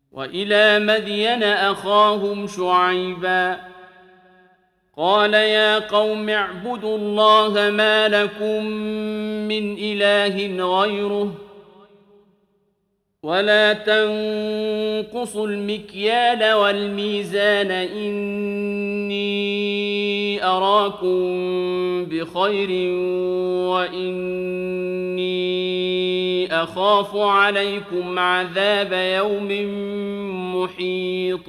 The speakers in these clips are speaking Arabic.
وإلى مدين أخاهم شعيبا قال يا قوم اعبدوا الله ما لكم من إله غيره ولا تنقصوا المكيال والميزان إني أراكم بخير وإني أخاف عليكم عذاب يوم محيط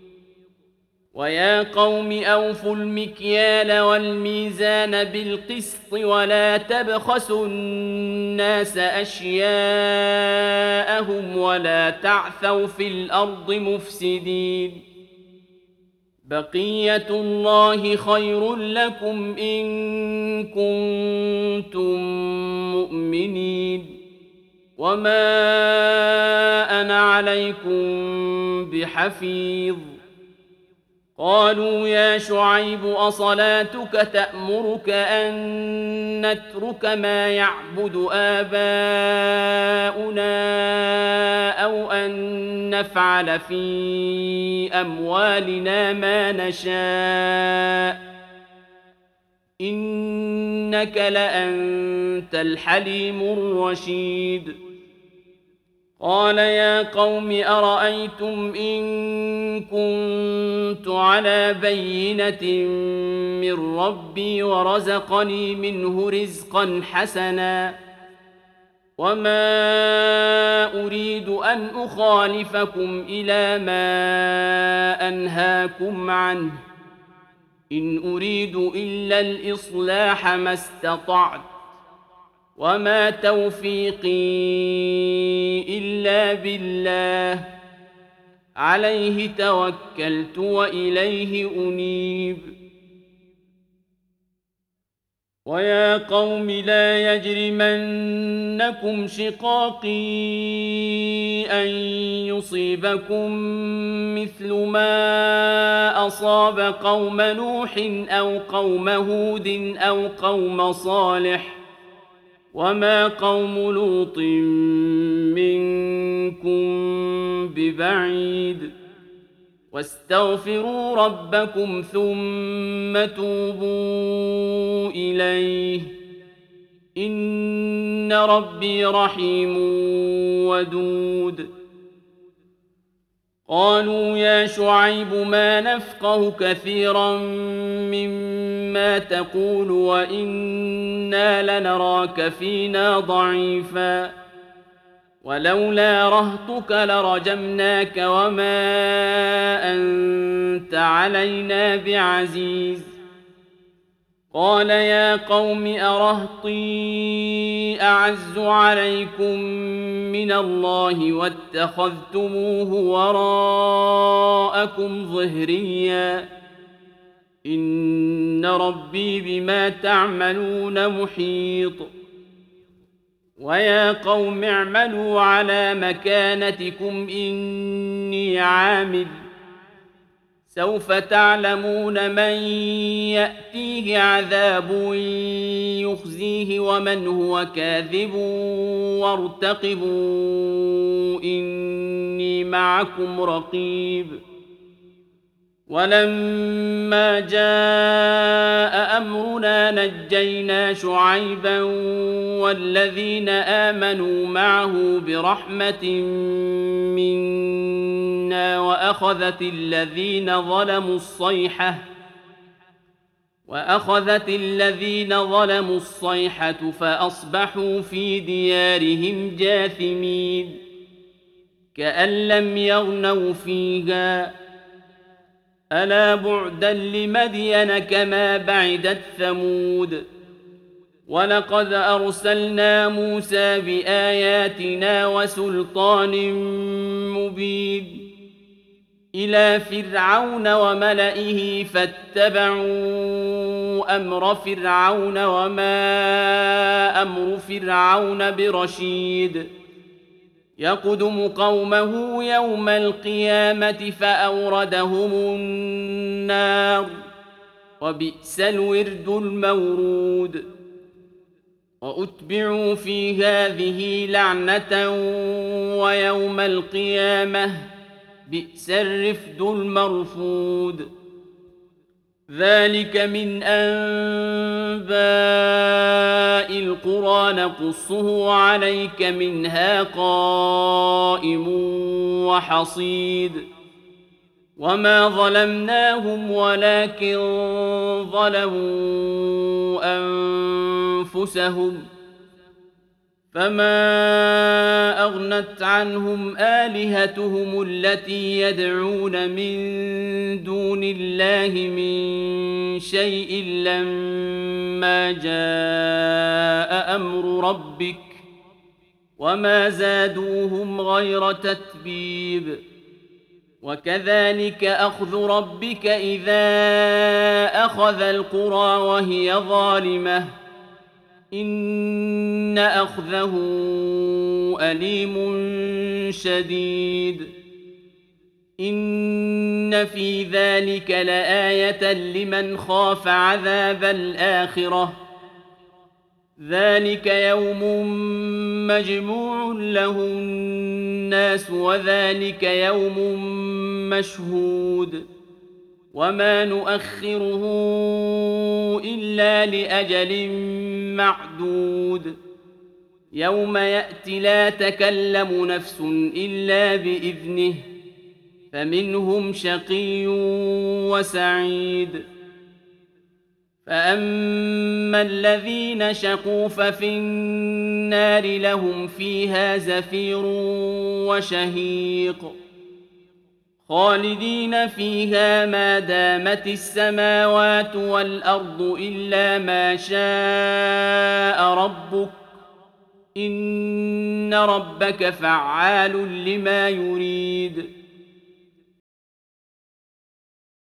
ويا قوم أوفوا المكيال والميزان بالقسط ولا تبخسوا الناس أشياءهم ولا تعثوا في الأرض مفسدين بقية الله خير لكم إن كنتم مؤمنين وما أنا عليكم بحفيظ قالوا يا شعيب أصلاتك تأمرك أن نترك ما يعبد آباؤنا أو أن نفعل في أموالنا ما نشاء إنك لأنت الحليم الرشيد قال يا قوم أرأيتم إن كنت على بينة من ربي ورزقني منه رزقا حسنا وما أريد أن أخالفكم إلى ما أنهاكم عنه إن أريد إلا الإصلاح ما استطعت وما توفيقي إلا بالله عليه توكلت وإليه أنيب ويا قوم لا يجرمنكم شقاقي أن يصيبكم مثل ما أصاب قوم نوح أو قوم هود أو قوم صالح وما قوم لوط منكم ببعيد واستغفروا ربكم ثم توبوا إليه إن ربي رحيم ودود قالوا يا شعيب ما نفقه كثيرا مما تقول وإنا لنراك فينا ضعيفا ولولا رهطك لرجمناك وما أنت علينا بعزيز قال يا قوم أرهطي أعز عليكم من الله واتخذتموه وراءكم ظهريا إن ربي بما تعملون محيط ويا قوم اعملوا على مكانتكم إني عامل سوف تعلمون من يأتيه عذاب يخزيه ومن هو كاذب وارتقبوا إني معكم رقيب ولما جاء أمرنا نجينا شعيبا والذين آمنوا معه برحمة منا وأخذت الذين ظلموا الصيحة فأصبحوا في ديارهم جاثمين كأن لم يغنوا فيها ألا بعدا لمدين كما بعدت ثمود ولقد أرسلنا موسى بآياتنا وسلطان مبين إلى فرعون وملئه فاتبعوا أمر فرعون وما أمر فرعون برشيد يقدم قومه يوم القيامة فأوردهم النار وبئس الورد المورود وأتبعوا في هذه لعنة ويوم القيامة بئس الرفد المرفود ذلك من أنباء القرى نقصه عليك منها قائم وحصيد وما ظلمناهم ولكن ظلموا أنفسهم فما أغنت عنهم آلهتهم التي يدعون من دون الله من شيء لما جاء أمر ربك وما زادوهم غير تتبيب وكذلك أخذ ربك إذا أخذ القرى وهي ظالمة إن أخذه أليم شديد إن في ذلك لآية لمن خاف عذاب الآخرة ذلك يوم مجموع له الناس وذلك يوم مشهود وما نؤخره إلا لأجل معدود يوم يأتي لا تكلم نفس إلا بإذنه فمنهم شقي وسعيد فأما الذين شقوا ففي النار لهم فيها زفير وشهيق خالدين فيها ما دامت السماوات والأرض إلا ما شاء ربك إن ربك فعال لما يريد